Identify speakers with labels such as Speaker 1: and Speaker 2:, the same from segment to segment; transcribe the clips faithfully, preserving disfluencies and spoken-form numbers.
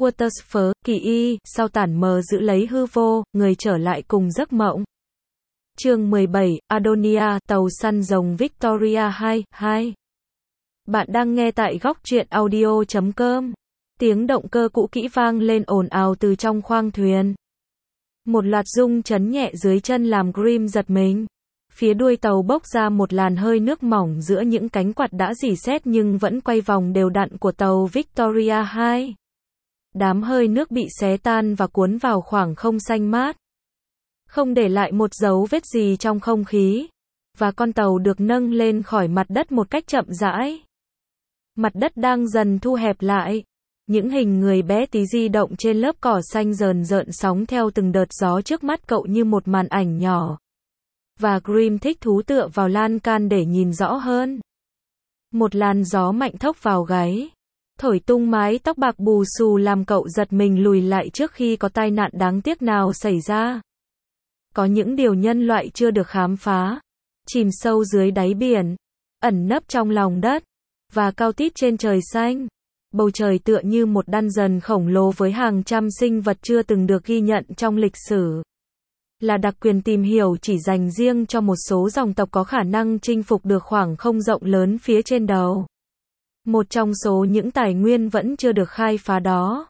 Speaker 1: Watersford, kỳ y, sau tản mờ giữ lấy hư vô, người trở lại cùng giấc mộng. Chương mười bảy, Adonia, tàu săn rồng Victoria hai, hai. Bạn đang nghe tại góc truyện audio chấm com. Tiếng động cơ cũ kỹ vang lên ồn ào từ trong khoang thuyền. Một loạt rung chấn nhẹ dưới chân làm Grimm giật mình. Phía đuôi tàu bốc ra một làn hơi nước mỏng giữa những cánh quạt đã rỉ sét nhưng vẫn quay vòng đều đặn của tàu Victoria hai. Đám hơi nước bị xé tan và cuốn vào khoảng không xanh mát, không để lại một dấu vết gì trong không khí, và con tàu được nâng lên khỏi mặt đất một cách chậm rãi. Mặt đất đang dần thu hẹp lại. Những hình người bé tí di động trên lớp cỏ xanh rờn rợn sóng theo từng đợt gió trước mắt cậu như một màn ảnh nhỏ. Và Grimm thích thú tựa vào lan can để nhìn rõ hơn. Một làn gió mạnh thốc vào gáy, thổi tung mái tóc bạc bù xù làm cậu giật mình lùi lại trước khi có tai nạn đáng tiếc nào xảy ra. Có những điều nhân loại chưa được khám phá, chìm sâu dưới đáy biển, ẩn nấp trong lòng đất, và cao tít trên trời xanh. Bầu trời tựa như một dungeon khổng lồ với hàng trăm sinh vật chưa từng được ghi nhận trong lịch sử. Là đặc quyền tìm hiểu chỉ dành riêng cho một số dòng tộc có khả năng chinh phục được khoảng không rộng lớn phía trên đầu. Một trong số những tài nguyên vẫn chưa được khai phá đó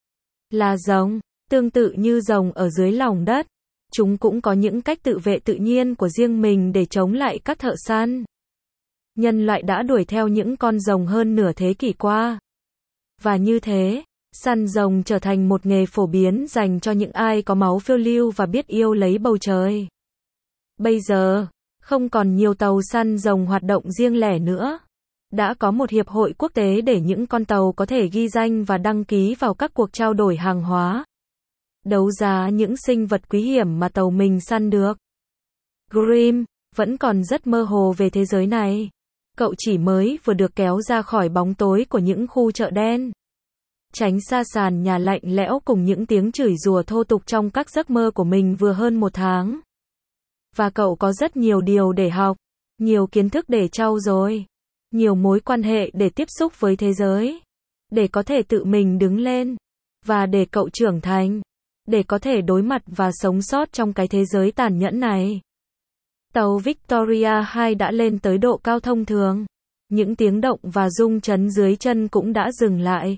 Speaker 1: là rồng. Tương tự như rồng ở dưới lòng đất, chúng cũng có những cách tự vệ tự nhiên của riêng mình để chống lại các thợ săn. Nhân loại đã đuổi theo những con rồng hơn nửa thế kỷ qua. Và như thế, săn rồng trở thành một nghề phổ biến dành cho những ai có máu phiêu lưu và biết yêu lấy bầu trời. Bây giờ, không còn nhiều tàu săn rồng hoạt động riêng lẻ nữa. Đã có một hiệp hội quốc tế để những con tàu có thể ghi danh và đăng ký vào các cuộc trao đổi hàng hóa, đấu giá những sinh vật quý hiểm mà tàu mình săn được. Grimm vẫn còn rất mơ hồ về thế giới này. Cậu chỉ mới vừa được kéo ra khỏi bóng tối của những khu chợ đen, tránh xa sàn nhà lạnh lẽo cùng những tiếng chửi rủa thô tục trong các giấc mơ của mình vừa hơn một tháng. Và cậu có rất nhiều điều để học, nhiều kiến thức để trau dồi, nhiều mối quan hệ để tiếp xúc với thế giới, để có thể tự mình đứng lên, và để cậu trưởng thành, để có thể đối mặt và sống sót trong cái thế giới tàn nhẫn này. Tàu Victoria hai đã lên tới độ cao thông thường. Những tiếng động và rung chấn dưới chân cũng đã dừng lại.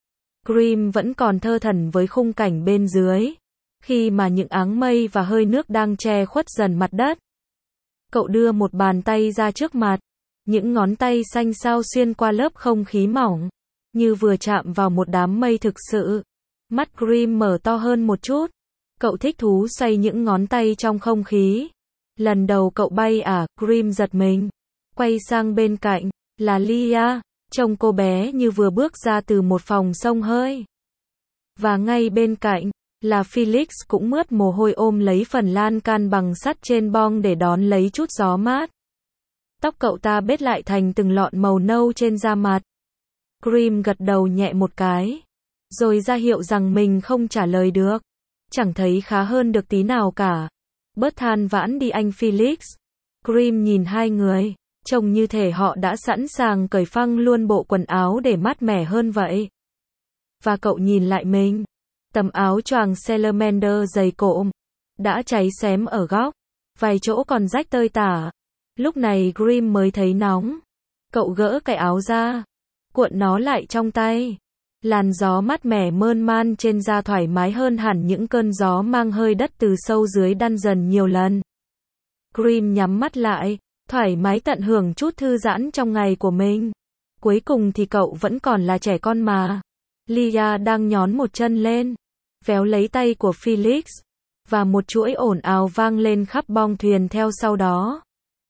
Speaker 1: Grimm vẫn còn thơ thẩn với khung cảnh bên dưới, khi mà những áng mây và hơi nước đang che khuất dần mặt đất. Cậu đưa một bàn tay ra trước mặt, những ngón tay xanh xao xuyên qua lớp không khí mỏng, như vừa chạm vào một đám mây thực sự. Mắt Grimm mở to hơn một chút. Cậu thích thú xoay những ngón tay trong không khí. Lần đầu cậu bay à, Grimm giật mình. Quay sang bên cạnh, là Lia, trông cô bé như vừa bước ra từ một phòng xông hơi. Và ngay bên cạnh, là Felix cũng mướt mồ hôi ôm lấy phần lan can bằng sắt trên bong để đón lấy chút gió mát. Tóc cậu ta bết lại thành từng lọn màu nâu trên da mặt. Grimm gật đầu nhẹ một cái, rồi ra hiệu rằng mình không trả lời được. Chẳng thấy khá hơn được tí nào cả. Bớt than vãn đi anh Felix. Grimm nhìn hai người, trông như thể họ đã sẵn sàng cởi phăng luôn bộ quần áo để mát mẻ hơn vậy. Và cậu nhìn lại mình. Tấm áo choàng Salamander dày cộm, đã cháy xém ở góc, vài chỗ còn rách tơi tả. Lúc này Grimm mới thấy nóng. Cậu gỡ cái áo ra, cuộn nó lại trong tay. Làn gió mát mẻ mơn man trên da thoải mái hơn hẳn những cơn gió mang hơi đất từ sâu dưới dungeon nhiều lần. Grimm nhắm mắt lại, thoải mái tận hưởng chút thư giãn trong ngày của mình. Cuối cùng thì cậu vẫn còn là trẻ con mà. Lia đang nhón một chân lên, véo lấy tay của Felix, và một chuỗi ồn ào vang lên khắp bong thuyền theo sau đó.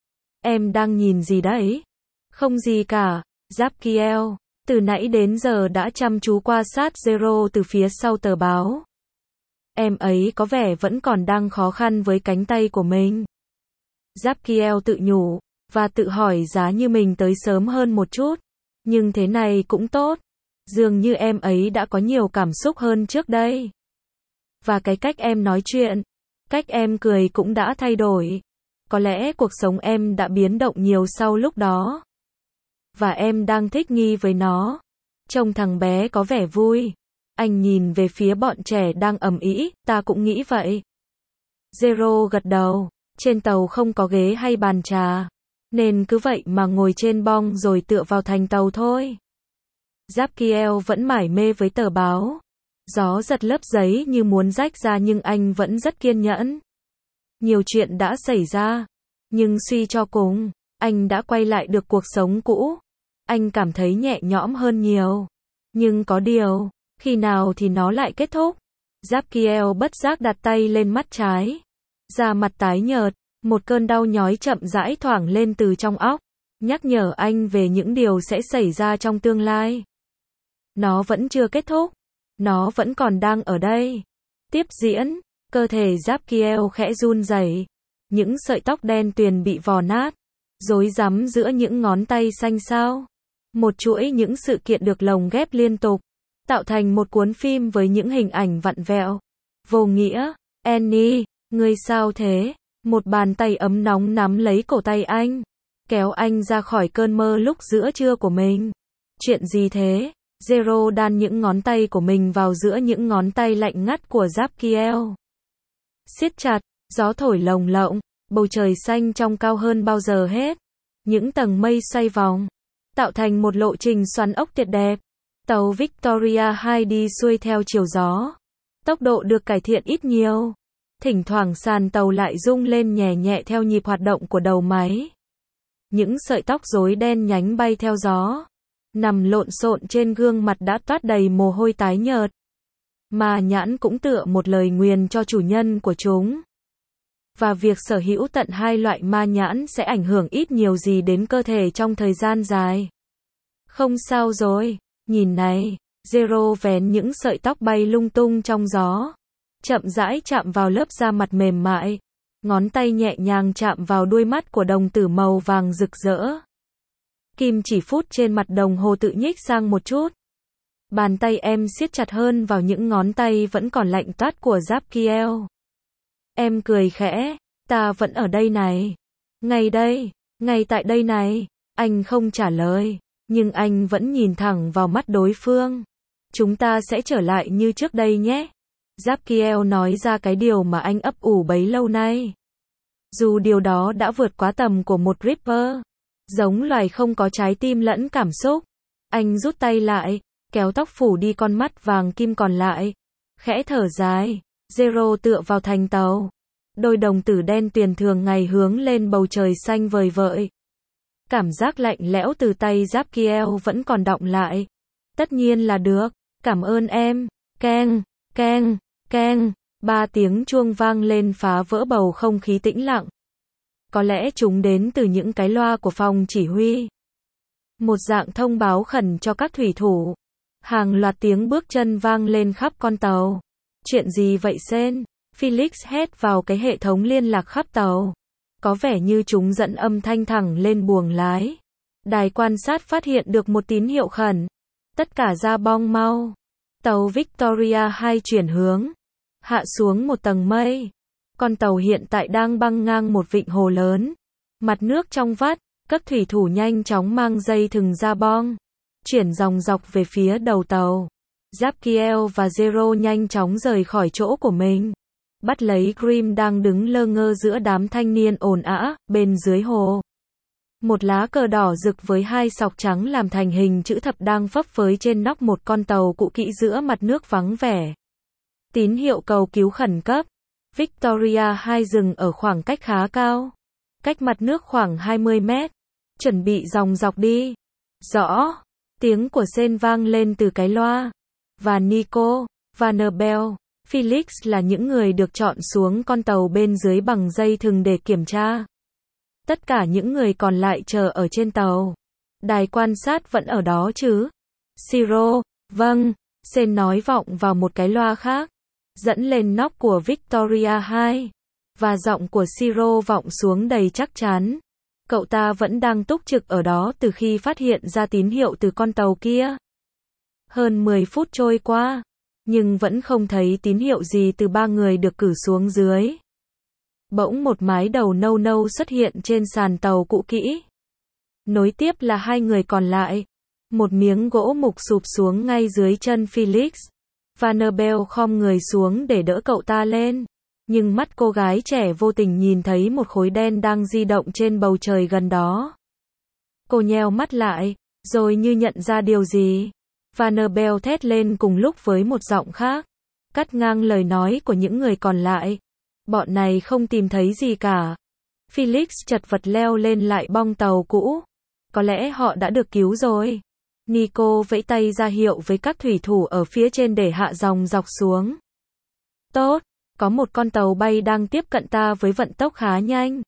Speaker 1: Em đang nhìn gì đấy? Không gì cả, Zabkiel. Từ nãy đến giờ đã chăm chú quan sát Zero từ phía sau tờ báo. Em ấy có vẻ vẫn còn đang khó khăn với cánh tay của mình. Zabkiel tự nhủ, và tự hỏi giá như mình tới sớm hơn một chút. Nhưng thế này cũng tốt. Dường như em ấy đã có nhiều cảm xúc hơn trước đây. Và cái cách em nói chuyện, cách em cười cũng đã thay đổi. Có lẽ cuộc sống em đã biến động nhiều sau lúc đó. Và em đang thích nghi với nó. Trông thằng bé có vẻ vui. Anh nhìn về phía bọn trẻ đang ầm ĩ, ta cũng nghĩ vậy. Zero gật đầu, trên tàu không có ghế hay bàn trà, nên cứ vậy mà ngồi trên bong rồi tựa vào thành tàu thôi. Zabkiel vẫn mải mê với tờ báo. Gió giật lớp giấy như muốn rách ra nhưng anh vẫn rất kiên nhẫn. Nhiều chuyện đã xảy ra, nhưng suy cho cùng, anh đã quay lại được cuộc sống cũ. Anh cảm thấy nhẹ nhõm hơn nhiều. Nhưng có điều, khi nào thì nó lại kết thúc? Zabkiel bất giác đặt tay lên mắt trái. Da mặt tái nhợt, một cơn đau nhói chậm rãi thoảng lên từ trong óc, nhắc nhở anh về những điều sẽ xảy ra trong tương lai. Nó vẫn chưa kết thúc. Nó vẫn còn đang ở đây. Tiếp diễn, cơ thể Zabkiel khẽ run rẩy. Những sợi tóc đen tuyền bị vò nát, rối rắm giữa những ngón tay xanh xao. Một chuỗi những sự kiện được lồng ghép liên tục, tạo thành một cuốn phim với những hình ảnh vặn vẹo, vô nghĩa. Annie, ngươi sao thế? Một bàn tay ấm nóng nắm lấy cổ tay anh, kéo anh ra khỏi cơn mơ lúc giữa trưa của mình. Chuyện gì thế? Zero đan những ngón tay của mình vào giữa những ngón tay lạnh ngắt của Zabkiel. Siết chặt, gió thổi lồng lộng, bầu trời xanh trong cao hơn bao giờ hết. Những tầng mây xoay vòng, tạo thành một lộ trình xoắn ốc tuyệt đẹp. Tàu Victoria hai đi xuôi theo chiều gió. Tốc độ được cải thiện ít nhiều. Thỉnh thoảng sàn tàu lại rung lên nhẹ nhẹ theo nhịp hoạt động của đầu máy. Những sợi tóc rối đen nhánh bay theo gió, nằm lộn xộn trên gương mặt đã toát đầy mồ hôi tái nhợt. Ma nhãn cũng tựa một lời nguyền cho chủ nhân của chúng. Và việc sở hữu tận hai loại ma nhãn sẽ ảnh hưởng ít nhiều gì đến cơ thể trong thời gian dài. Không sao rồi, nhìn này. Zero vén những sợi tóc bay lung tung trong gió, chậm rãi chạm vào lớp da mặt mềm mại. Ngón tay nhẹ nhàng chạm vào đuôi mắt của đồng tử màu vàng rực rỡ. Kim chỉ phút trên mặt đồng hồ tự nhích sang một chút. Bàn tay em siết chặt hơn vào những ngón tay vẫn còn lạnh toát của Zabkiel. Em cười khẽ, ta vẫn ở đây này. Ngay đây, ngay tại đây này. Anh không trả lời, nhưng anh vẫn nhìn thẳng vào mắt đối phương. Chúng ta sẽ trở lại như trước đây nhé. Zabkiel nói ra cái điều mà anh ấp ủ bấy lâu nay. Dù điều đó đã vượt quá tầm của một Ripper, giống loài không có trái tim lẫn cảm xúc. Anh rút tay lại, kéo tóc phủ đi con mắt vàng kim còn lại. Khẽ thở dài, Zero tựa vào thành tàu. Đôi đồng tử đen tuyền thường ngày hướng lên bầu trời xanh vời vợi. Cảm giác lạnh lẽo từ tay Zabkiel vẫn còn đọng lại. Tất nhiên là được, cảm ơn em. Keng, keng, keng. Ba tiếng chuông vang lên phá vỡ bầu không khí tĩnh lặng. Có lẽ chúng đến từ những cái loa của phòng chỉ huy. Một dạng thông báo khẩn cho các thủy thủ. Hàng loạt tiếng bước chân vang lên khắp con tàu. Chuyện gì vậy Sen? Felix hét vào cái hệ thống liên lạc khắp tàu. Có vẻ như chúng dẫn âm thanh thẳng lên buồng lái. Đài quan sát phát hiện được một tín hiệu khẩn. Tất cả ra bong mau. Tàu Victoria hai chuyển hướng. Hạ xuống một tầng mây. Con tàu hiện tại đang băng ngang một vịnh hồ lớn. Mặt nước trong vắt, các thủy thủ nhanh chóng mang dây thừng ra bong. Chuyển dòng dọc về phía đầu tàu. Zabkiel và Zero nhanh chóng rời khỏi chỗ của mình. Bắt lấy Grim đang đứng lơ ngơ giữa đám thanh niên ồn ào bên dưới hồ. Một lá cờ đỏ rực với hai sọc trắng làm thành hình chữ thập đang phấp phới trên nóc một con tàu cũ kỹ giữa mặt nước vắng vẻ. Tín hiệu cầu cứu khẩn cấp. Victoria hai dừng ở khoảng cách khá cao. Cách mặt nước khoảng hai mươi mét. Chuẩn bị dòng dọc đi. Rõ. Tiếng của Sen vang lên từ cái loa. Và Nico, Vanderbilt, Felix là những người được chọn xuống con tàu bên dưới bằng dây thừng để kiểm tra. Tất cả những người còn lại chờ ở trên tàu. Đài quan sát vẫn ở đó chứ? Siro, vâng, Sen nói vọng vào một cái loa khác. Dẫn lên nóc của Victoria hai. Và giọng của Siro vọng xuống đầy chắc chắn. Cậu ta vẫn đang túc trực ở đó từ khi phát hiện ra tín hiệu từ con tàu kia. Hơn mười phút trôi qua, nhưng vẫn không thấy tín hiệu gì từ ba người được cử xuống dưới. Bỗng một mái đầu nâu nâu xuất hiện trên sàn tàu cũ kỹ. Nối tiếp là hai người còn lại. Một miếng gỗ mục sụp xuống ngay dưới chân Felix. Vanderbilt khom người xuống để đỡ cậu ta lên. Nhưng mắt cô gái trẻ vô tình nhìn thấy một khối đen đang di động trên bầu trời gần đó. Cô nheo mắt lại, rồi như nhận ra điều gì. Vanderbilt thét lên cùng lúc với một giọng khác, cắt ngang lời nói của những người còn lại. Bọn này không tìm thấy gì cả. Felix chật vật leo lên lại bong tàu cũ. Có lẽ họ đã được cứu rồi. Nico vẫy tay ra hiệu với các thủy thủ ở phía trên để hạ dòng dọc xuống. Tốt, có một con tàu bay đang tiếp cận ta với vận tốc khá nhanh.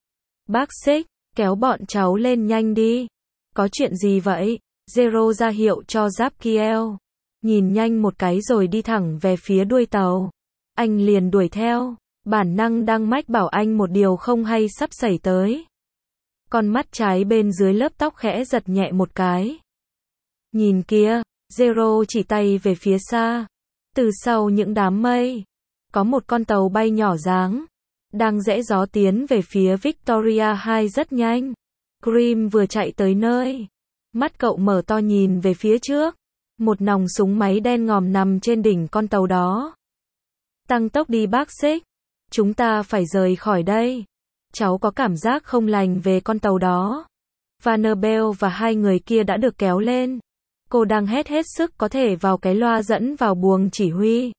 Speaker 1: Bác Xích, kéo bọn cháu lên nhanh đi. Có chuyện gì vậy? Zero ra hiệu cho Zabkiel. Nhìn nhanh một cái rồi đi thẳng về phía đuôi tàu. Anh liền đuổi theo. Bản năng đang mách bảo anh một điều không hay sắp xảy tới. Con mắt trái bên dưới lớp tóc khẽ giật nhẹ một cái. Nhìn kia, Zero chỉ tay về phía xa. Từ sau những đám mây, có một con tàu bay nhỏ dáng, đang rẽ gió tiến về phía Victoria hai rất nhanh. Grim vừa chạy tới nơi. Mắt cậu mở to nhìn về phía trước. Một nòng súng máy đen ngòm nằm trên đỉnh con tàu đó. Tăng tốc đi bác Xích. Chúng ta phải rời khỏi đây. Cháu có cảm giác không lành về con tàu đó. Vanderbilt và hai người kia đã được kéo lên. Cô đang hét hết sức có thể vào cái loa dẫn vào buồng chỉ huy.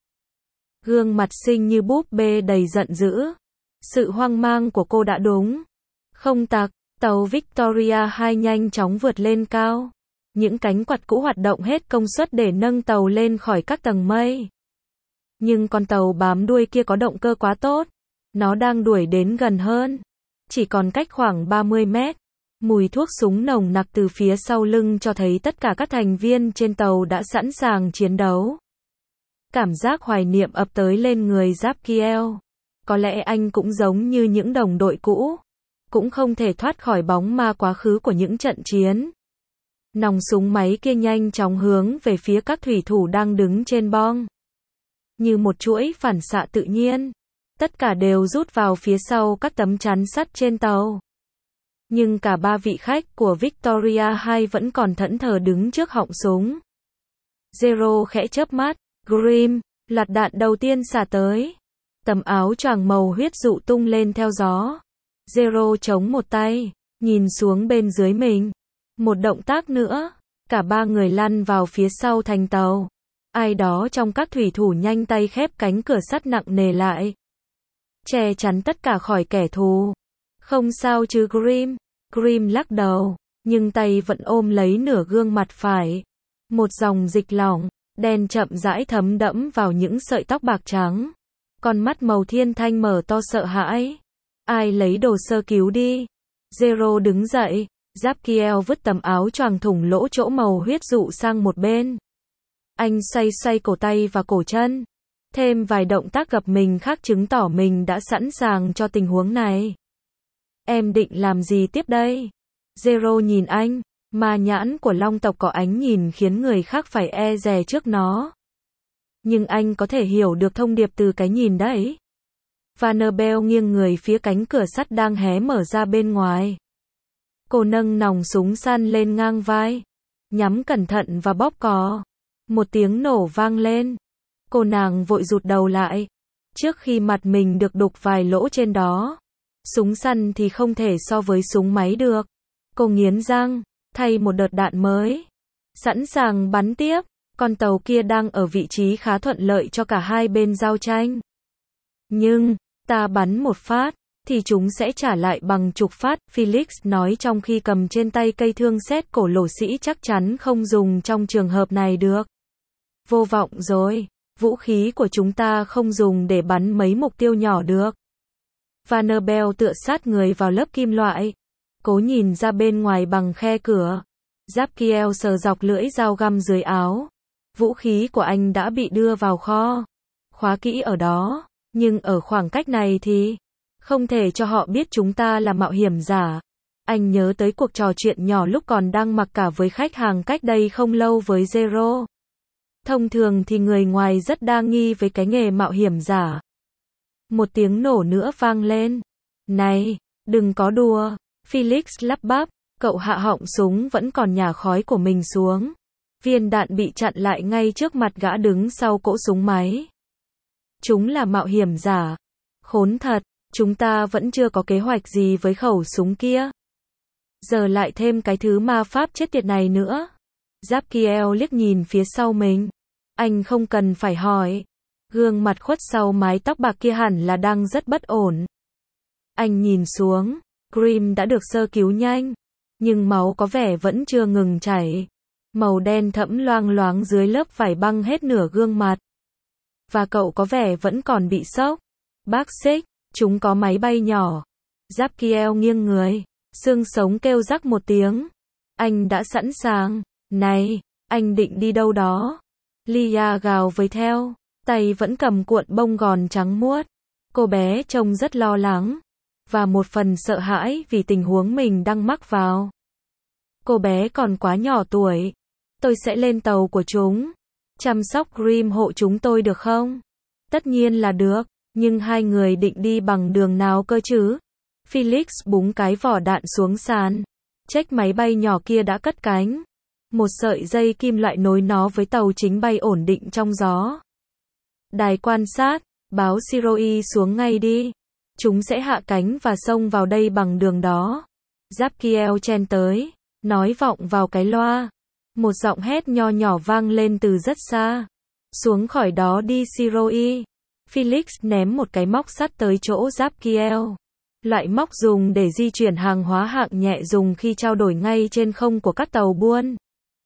Speaker 1: Gương mặt xinh như búp bê đầy giận dữ. Sự hoang mang của cô đã đúng. Không tặc, tàu Victoria hai nhanh chóng vượt lên cao. Những cánh quạt cũ hoạt động hết công suất để nâng tàu lên khỏi các tầng mây. Nhưng con tàu bám đuôi kia có động cơ quá tốt. Nó đang đuổi đến gần hơn. Chỉ còn cách khoảng ba mươi mét. Mùi thuốc súng nồng nặc từ phía sau lưng cho thấy tất cả các thành viên trên tàu đã sẵn sàng chiến đấu. Cảm giác hoài niệm ập tới lên người Zabkiel. Có lẽ anh cũng giống như những đồng đội cũ. Cũng không thể thoát khỏi bóng ma quá khứ của những trận chiến. Nòng súng máy kia nhanh chóng hướng về phía các thủy thủ đang đứng trên bong. Như một chuỗi phản xạ tự nhiên. Tất cả đều rút vào phía sau các tấm chắn sắt trên tàu. Nhưng cả ba vị khách của Victoria hai vẫn còn thẫn thờ đứng trước họng súng. Zero khẽ chớp mắt. Grim, loạt đạn đầu tiên xả tới. Tấm áo choàng màu huyết dụ tung lên theo gió. Zero chống một tay, nhìn xuống bên dưới mình. Một động tác nữa, cả ba người lăn vào phía sau thành tàu. Ai đó trong các thủy thủ nhanh tay khép cánh cửa sắt nặng nề lại. Che chắn tất cả khỏi kẻ thù. Không sao chứ Grim. Grim lắc đầu, nhưng tay vẫn ôm lấy nửa gương mặt phải. Một dòng dịch lỏng, đen chậm rãi thấm đẫm vào những sợi tóc bạc trắng. Con mắt màu thiên thanh mở to sợ hãi. Ai lấy đồ sơ cứu đi. Zero đứng dậy. Zabkiel vứt tấm áo choàng thủng lỗ chỗ màu huyết dụ sang một bên. Anh xoay xoay cổ tay và cổ chân. Thêm vài động tác gập mình khác chứng tỏ mình đã sẵn sàng cho tình huống này. Em định làm gì tiếp đây? Zero nhìn anh. Ma nhãn của long tộc có ánh nhìn khiến người khác phải e dè trước nó. Nhưng anh có thể hiểu được thông điệp từ cái nhìn đấy. Vanderbilt nghiêng người phía cánh cửa sắt đang hé mở ra bên ngoài. Cô nâng nòng súng săn lên ngang vai. Nhắm cẩn thận và bóp cò. Một tiếng nổ vang lên. Cô nàng vội rụt đầu lại. Trước khi mặt mình được đục vài lỗ trên đó. Súng săn thì không thể so với súng máy được. Cô nghiến răng, thay một đợt đạn mới. Sẵn sàng bắn tiếp. Con tàu kia đang ở vị trí khá thuận lợi cho cả hai bên giao tranh. Nhưng, ta bắn một phát, thì chúng sẽ trả lại bằng chục phát, Felix nói trong khi cầm trên tay cây thương xét cổ lỗ sĩ chắc chắn không dùng trong trường hợp này được. Vô vọng rồi, vũ khí của chúng ta không dùng để bắn mấy mục tiêu nhỏ được. Vanderbilt tựa sát người vào lớp kim loại, cố nhìn ra bên ngoài bằng khe cửa. Zabkiel sờ dọc lưỡi dao găm dưới áo. Vũ khí của anh đã bị đưa vào kho. Khóa kỹ ở đó. Nhưng ở khoảng cách này thì không thể cho họ biết chúng ta là mạo hiểm giả. Anh nhớ tới cuộc trò chuyện nhỏ lúc còn đang mặc cả với khách hàng cách đây không lâu với Zero. Thông thường thì người ngoài rất đa nghi với cái nghề mạo hiểm giả. Một tiếng nổ nữa vang lên. Này, đừng có đùa. Felix lắp bắp. Cậu hạ họng súng vẫn còn nhả khói của mình xuống. Viên đạn bị chặn lại ngay trước mặt gã đứng sau cỗ súng máy. Chúng là mạo hiểm giả. Khốn thật, chúng ta vẫn chưa có kế hoạch gì với khẩu súng kia. Giờ lại thêm cái thứ ma pháp chết tiệt này nữa. Zabkiel liếc nhìn phía sau mình. Anh không cần phải hỏi. Gương mặt khuất sau mái tóc bạc kia hẳn là đang rất bất ổn. Anh nhìn xuống. Grim đã được sơ cứu nhanh. Nhưng máu có vẻ vẫn chưa ngừng chảy. Màu đen thẫm loang loáng dưới lớp vải băng hết nửa gương mặt. Và cậu có vẻ vẫn còn bị sốc. Bác Xích, chúng có máy bay nhỏ. Zabkiel nghiêng người. Xương sống kêu rắc một tiếng. Anh đã sẵn sàng. Này, anh định đi đâu đó? Lia gào với theo. Tay vẫn cầm cuộn bông gòn trắng muốt. Cô bé trông rất lo lắng. Và một phần sợ hãi vì tình huống mình đang mắc vào. Cô bé còn quá nhỏ tuổi. Tôi sẽ lên tàu của chúng. Chăm sóc Grim hộ chúng tôi được không? Tất nhiên là được. Nhưng hai người định đi bằng đường nào cơ chứ? Felix búng cái vỏ đạn xuống sàn. Check máy bay nhỏ kia đã cất cánh. Một sợi dây kim loại nối nó với tàu chính bay ổn định trong gió. Đài quan sát, báo Siroi xuống ngay đi. Chúng sẽ hạ cánh và xông vào đây bằng đường đó. Zabkiel chen tới, nói vọng vào cái loa. Một giọng hét nho nhỏ vang lên từ rất xa. Xuống khỏi đó đi Siroi. Felix ném một cái móc sắt tới chỗ Zabkiel. Loại móc dùng để di chuyển hàng hóa hạng nhẹ dùng khi trao đổi ngay trên không của các tàu buôn.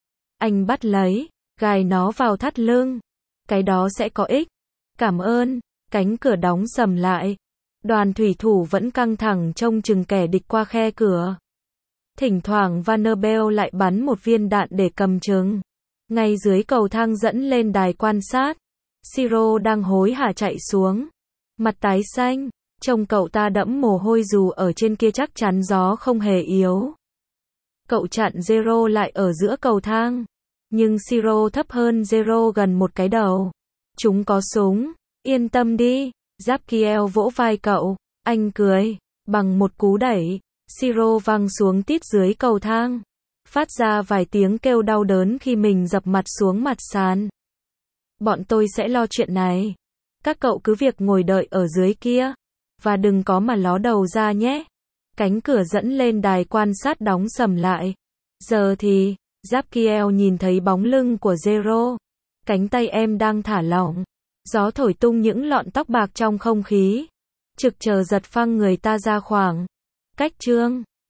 Speaker 1: Anh bắt lấy, gài nó vào thắt lưng. Cái đó sẽ có ích. Cảm ơn. Cánh cửa đóng sầm lại. Đoàn thủy thủ vẫn căng thẳng trông chừng kẻ địch qua khe cửa. Thỉnh thoảng Vanderbilt lại bắn một viên đạn để cầm chừng. Ngay dưới cầu thang dẫn lên đài quan sát. Siro đang hối hả chạy xuống. Mặt tái xanh. Trông cậu ta đẫm mồ hôi dù ở trên kia chắc chắn gió không hề yếu. Cậu chặn Zero lại ở giữa cầu thang. Nhưng Siro thấp hơn Zero gần một cái đầu. Chúng có súng. Yên tâm đi. Zabkiel vỗ vai cậu. Anh cười. Bằng một cú đẩy. Siro văng xuống tít dưới cầu thang. Phát ra vài tiếng kêu đau đớn khi mình dập mặt xuống mặt sàn. Bọn tôi sẽ lo chuyện này. Các cậu cứ việc ngồi đợi ở dưới kia. Và đừng có mà ló đầu ra nhé. Cánh cửa dẫn lên đài quan sát đóng sầm lại. Giờ thì, Zabkiel nhìn thấy bóng lưng của Zero. Cánh tay em đang thả lỏng. Gió thổi tung những lọn tóc bạc trong không khí. Trực chờ giật phăng người ta ra khoảng. Cách chương.